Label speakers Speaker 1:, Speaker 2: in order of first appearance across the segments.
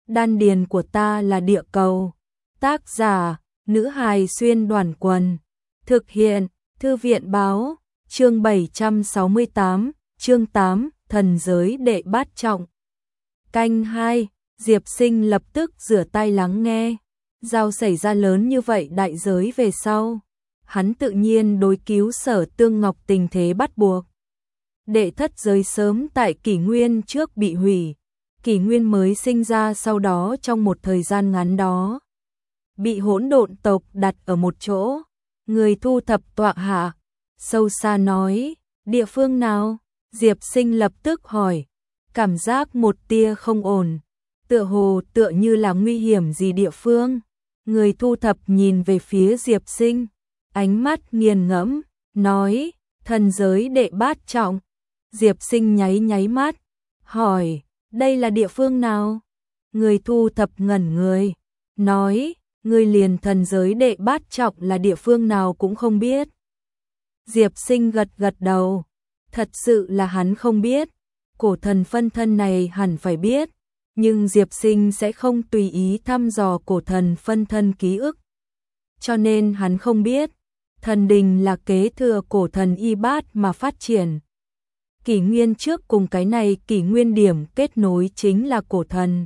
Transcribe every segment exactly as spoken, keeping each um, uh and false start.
Speaker 1: Đan điền của ta là địa cầu. Tác giả, nữ hài xuyên đoàn quần. Thực hiện, thư viện báo, chương bảy trăm sáu mươi tám, chương tám, thần giới đệ bát trọng. Canh hai, Diệp Sinh lập tức rửa tay lắng nghe. Giao xảy ra lớn như vậy đại giới về sau. Hắn tự nhiên đối cứu Sở Tương Ngọc tình thế bắt buộc. Đệ thất giới sớm tại kỷ nguyên trước bị hủy. Kỷ nguyên mới sinh ra sau đó trong một thời gian ngắn đó. Bị hỗn độn tộc đặt ở một chỗ. Người thu thập tọa hạ. Sâu xa nói, địa phương nào? Diệp Sinh lập tức hỏi. Cảm giác một tia không ổn. Tựa hồ tựa như là nguy hiểm gì địa phương. Người thu thập nhìn về phía Diệp Sinh. Ánh mắt nghiền ngẫm, nói, thần giới đệ bát trọng. Diệp Sinh nháy nháy mắt, hỏi, đây là địa phương nào? Người thu thập ngẩn người, nói, người liền thần giới đệ bát trọng là địa phương nào cũng không biết. Diệp Sinh gật gật đầu, thật sự là hắn không biết, cổ thần phân thân này hẳn phải biết, nhưng Diệp Sinh sẽ không tùy ý thăm dò cổ thần phân thân ký ức. Cho nên hắn không biết, thần đình là kế thừa cổ thần y bát mà phát triển. Kỷ nguyên trước cùng cái này kỷ nguyên điểm kết nối chính là cổ thần.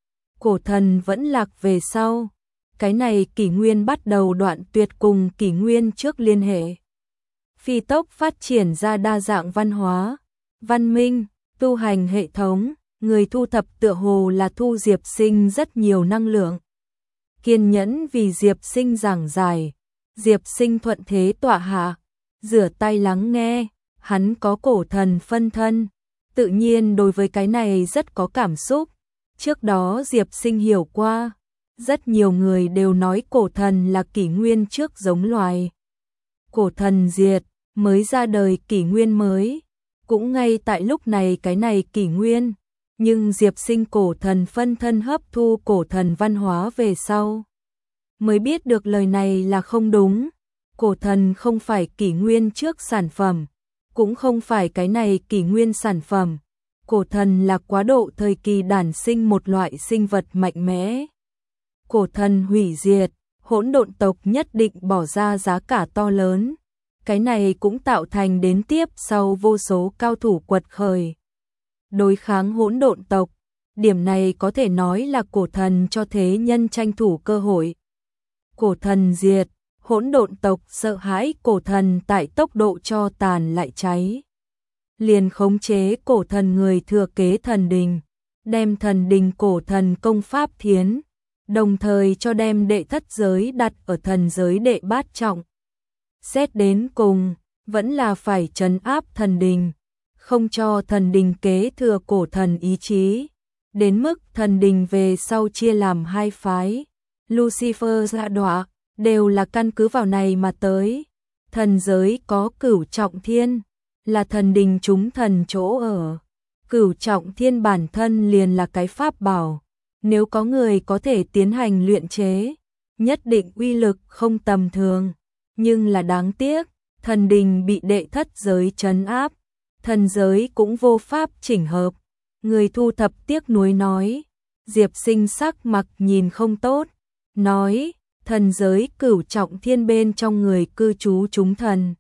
Speaker 1: Cổ thần vẫn lạc về sau. Cái này kỷ nguyên bắt đầu đoạn tuyệt cùng kỷ nguyên trước liên hệ. Phi tốc phát triển ra đa dạng văn hóa, văn minh, tu hành hệ thống. Người thu thập tựa hồ là thu Diệp Sinh rất nhiều năng lượng. Kiên nhẫn vì Diệp Sinh giảng giải. Diệp Sinh thuận thế tọa hạ, rửa tay lắng nghe. Hắn có cổ thần phân thân, tự nhiên đối với cái này rất có cảm xúc. Trước đó Diệp Sinh hiểu qua, rất nhiều người đều nói cổ thần là kỷ nguyên trước giống loài. Cổ thần diệt, mới ra đời kỷ nguyên mới, cũng ngay tại lúc này cái này kỷ nguyên, nhưng Diệp Sinh cổ thần phân thân hấp thu cổ thần văn hóa về sau. Mới biết được lời này là không đúng, cổ thần không phải kỷ nguyên trước sản phẩm. Cũng không phải cái này kỷ nguyên sản phẩm. Cổ thần là quá độ thời kỳ đản sinh một loại sinh vật mạnh mẽ. Cổ thần hủy diệt, hỗn độn tộc nhất định bỏ ra giá cả to lớn. Cái này cũng tạo thành đến tiếp sau vô số cao thủ quật khởi. Đối kháng hỗn độn tộc, điểm này có thể nói là cổ thần cho thế nhân tranh thủ cơ hội. Cổ thần diệt. Hỗn độn tộc sợ hãi cổ thần tại tốc độ cho tàn lại cháy. Liền khống chế cổ thần người thừa kế thần đình, đem thần đình cổ thần công pháp thiến, đồng thời cho đem đệ thất giới đặt ở thần giới đệ bát trọng. Xét đến cùng, vẫn là phải trấn áp thần đình, không cho thần đình kế thừa cổ thần ý chí. Đến mức thần đình về sau chia làm hai phái, Lucifer dạ đọa. Đều là căn cứ vào này mà tới. Thần giới có cửu trọng thiên, là thần đình chúng thần chỗ ở. Cửu trọng thiên bản thân liền là cái pháp bảo. Nếu có người có thể tiến hành luyện chế, nhất định uy lực không tầm thường. Nhưng là đáng tiếc, thần đình bị đệ thất giới trấn áp. Thần giới cũng vô pháp chỉnh hợp. Người thu thập tiếc nuối nói. Diệp Sinh sắc mặt nhìn không tốt. Nói. Thần giới cửu trọng thiên bên trong người cư trú chúng thần.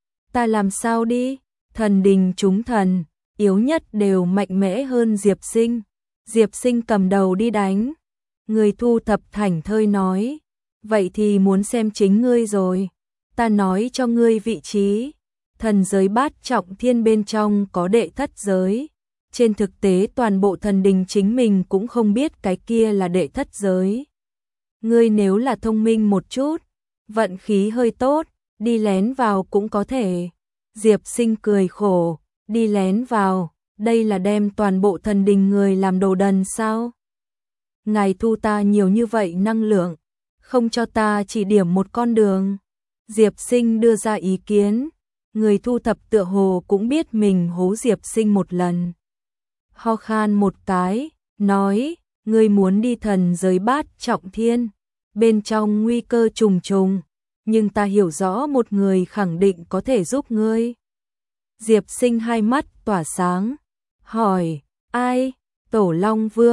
Speaker 1: Ta làm sao đi? Thần đình chúng thần, yếu nhất đều mạnh mẽ hơn Diệp Sinh. Diệp Sinh cầm đầu đi đánh. Người thu thập thảnh thơi nói. Vậy thì muốn xem chính ngươi rồi. Ta nói cho ngươi vị trí. Thần giới bát trọng thiên bên trong có đệ thất giới. Trên thực tế toàn bộ thần đình chính mình cũng không biết cái kia là đệ thất giới. Ngươi nếu là thông minh một chút, vận khí hơi tốt, đi lén vào cũng có thể. Diệp Sinh cười khổ, đi lén vào, đây là đem toàn bộ thần đình người làm đồ đần sao? Ngài thu ta nhiều như vậy năng lượng, không cho ta chỉ điểm một con đường. Diệp Sinh đưa ra ý kiến, người thu thập tựa hồ cũng biết mình hố Diệp Sinh một lần. Ho khan một cái, nói, ngươi muốn đi thần giới bát trọng thiên, bên trong nguy cơ trùng trùng, nhưng ta hiểu rõ một người khẳng định có thể giúp ngươi. Diệp Sinh hai mắt tỏa sáng, hỏi, ai? Tổ Long Vương.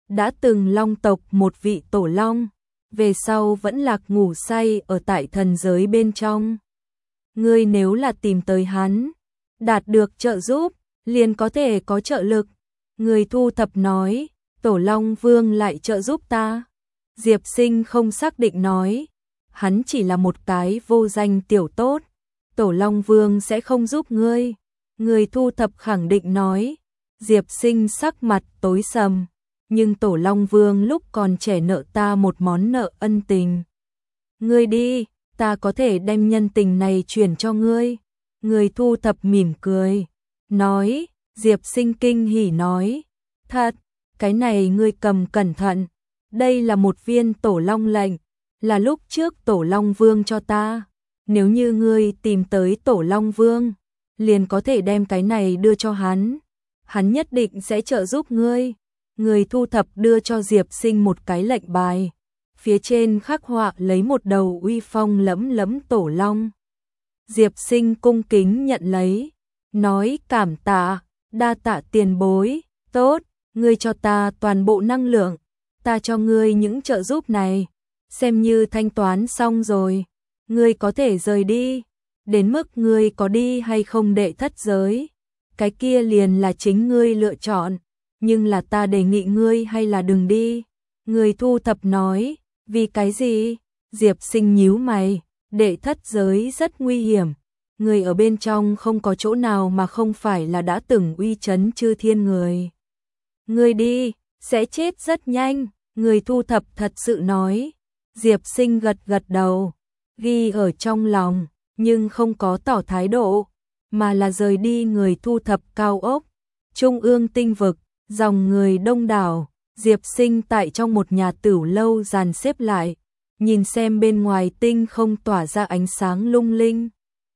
Speaker 1: đã từng long tộc một vị tổ long, về sau vẫn lạc ngủ say ở tại thần giới bên trong. Ngươi nếu là tìm tới hắn, đạt được trợ giúp, liền có thể có trợ lực. Người thu thập nói, Tổ Long Vương lại trợ giúp ta. Diệp Sinh không xác định nói, hắn chỉ là một cái vô danh tiểu tốt, Tổ Long Vương sẽ không giúp ngươi. Người thu thập khẳng định nói, Diệp Sinh sắc mặt tối sầm, nhưng Tổ Long Vương lúc còn trẻ nợ ta một món nợ ân tình. Ngươi đi, ta có thể đem nhân tình này chuyển cho ngươi. Người thu thập mỉm cười, nói, Diệp Sinh kinh hỉ nói, thật, cái này ngươi cầm cẩn thận, đây là một viên Tổ Long lệnh, là lúc trước Tổ Long Vương cho ta. Nếu như ngươi tìm tới Tổ Long Vương, liền có thể đem cái này đưa cho hắn, hắn nhất định sẽ trợ giúp ngươi. Người thu thập đưa cho Diệp Sinh một cái lệnh bài, phía trên khắc họa lấy một đầu uy phong lẫm lẫm tổ long. Diệp Sinh cung kính nhận lấy, nói cảm tạ, đa tạ tiền bối, tốt, ngươi cho ta toàn bộ năng lượng, ta cho ngươi những trợ giúp này, xem như thanh toán xong rồi, ngươi có thể rời đi, đến mức ngươi có đi hay không đệ thất giới, cái kia liền là chính ngươi lựa chọn, nhưng là ta đề nghị ngươi hay là đừng đi. Người thu thập nói, vì cái gì? Diệp Sinh nhíu mày, đệ thất giới rất nguy hiểm, người ở bên trong không có chỗ nào mà không phải là đã từng uy chấn chư thiên người. Ngươi đi, sẽ chết rất nhanh, người thu thập thật sự nói. Diệp Sinh gật gật đầu, ghi ở trong lòng, nhưng không có tỏ thái độ, mà là rời đi. Người thu thập cao ốc, trung ương tinh vực, dòng người đông đảo. Diệp Sinh tại trong một nhà tửu lâu dàn xếp lại, nhìn xem bên ngoài tinh không tỏa ra ánh sáng lung linh.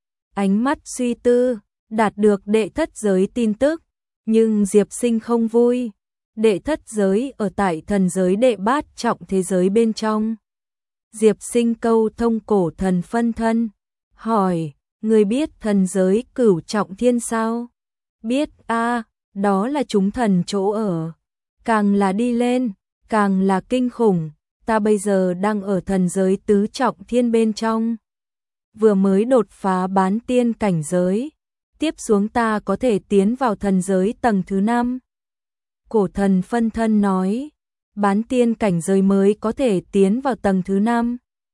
Speaker 1: Ánh mắt suy tư, đạt được đệ thất giới tin tức, nhưng Diệp Sinh không vui. Đệ thất giới ở tại thần giới đệ bát trọng thế giới bên trong. Diệp Sinh câu thông cổ thần phân thân, hỏi, người biết thần giới cửu trọng thiên sao? Biết a, đó là chúng thần chỗ ở. Càng là đi lên, càng là kinh khủng, ta bây giờ đang ở thần giới tứ trọng thiên bên trong. Vừa mới đột phá bán tiên cảnh giới, tiếp xuống ta có thể tiến vào thần giới tầng thứ năm. Cổ thần phân thân nói, bán tiên cảnh giới mới có thể tiến vào tầng thứ năm.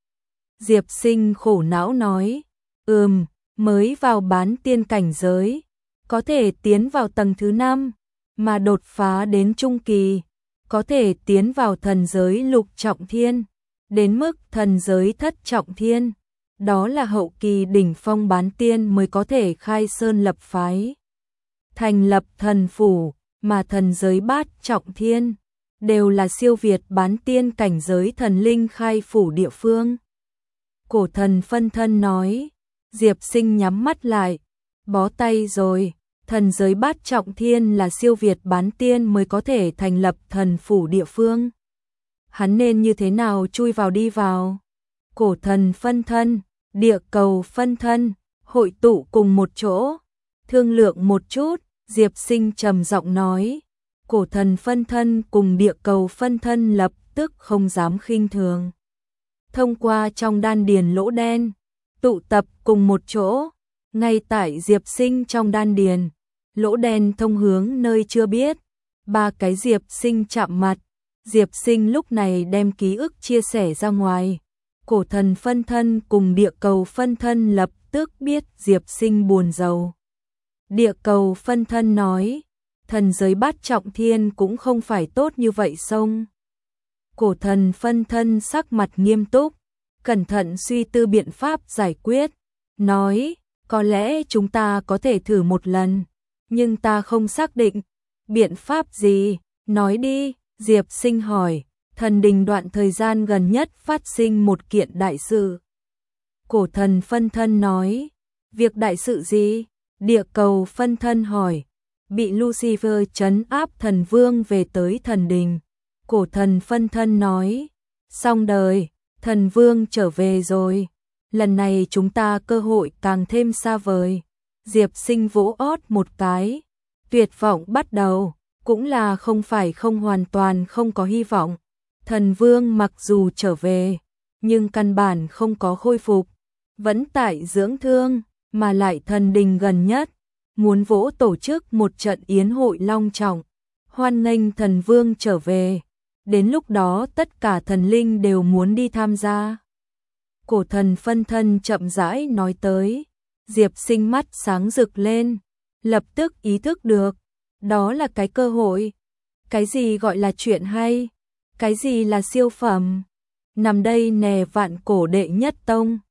Speaker 1: Diệp Sinh khổ não nói, ừm, mới vào bán tiên cảnh giới, có thể tiến vào tầng thứ năm. Mà đột phá đến trung kỳ, có thể tiến vào thần giới lục trọng thiên, đến mức thần giới thất trọng thiên, đó là hậu kỳ đỉnh phong bán tiên mới có thể khai sơn lập phái, thành lập thần phủ, mà thần giới bát trọng thiên, đều là siêu việt bán tiên cảnh giới thần linh khai phủ địa phương. Cổ thần phân thân nói, Diệp Sinh nhắm mắt lại, bó tay rồi. Thần giới bát trọng thiên là siêu việt bán tiên mới có thể thành lập thần phủ địa phương. Hắn nên như thế nào chui vào đi vào? Cổ thần phân thân, địa cầu phân thân, hội tụ cùng một chỗ, thương lượng một chút. Diệp Sinh trầm giọng nói, cổ thần phân thân cùng địa cầu phân thân lập tức không dám khinh thường. Thông qua trong đan điền lỗ đen, tụ tập cùng một chỗ. Ngay tại Diệp Sinh trong đan điền, lỗ đen thông hướng nơi chưa biết, ba cái Diệp Sinh chạm mặt. Diệp Sinh lúc này đem ký ức chia sẻ ra ngoài. Cổ thần phân thân cùng địa cầu phân thân lập tức biết Diệp Sinh buồn rầu. Địa cầu phân thân nói, thần giới bát trọng thiên cũng không phải tốt như vậy sông. Cổ thần phân thân sắc mặt nghiêm túc, cẩn thận suy tư biện pháp giải quyết, nói, có lẽ chúng ta có thể thử một lần, nhưng ta không xác định. Biện pháp gì? Nói đi, Diệp Sinh hỏi. Thần đình đoạn thời gian gần nhất phát sinh một kiện đại sự. Cổ thần phân thân nói, việc đại sự gì? Địa cầu phân thân hỏi. Bị Lucifer trấn áp thần vương về tới thần đình. Cổ thần phân thân nói, xong đời, thần vương trở về rồi. Lần này chúng ta cơ hội càng thêm xa vời. Diệp Sinh vỗ ót một cái, tuyệt vọng bắt đầu. cũng là không phải không hoàn toàn không có hy vọng. Thần vương mặc dù trở về, nhưng căn bản không có khôi phục, vẫn tại dưỡng thương, mà lại thần đình gần nhất, muốn vỗ tổ chức một trận yến hội long trọng, hoan nghênh thần vương trở về. Đến lúc đó tất cả thần linh đều muốn đi tham gia. Cổ thần phân thân chậm rãi nói tới, Diệp Sinh mắt sáng rực lên, lập tức ý thức được, đó là cái cơ hội. Cái gì gọi là chuyện hay? Cái gì là siêu phẩm? Nằm đây nè vạn cổ đệ nhất tông,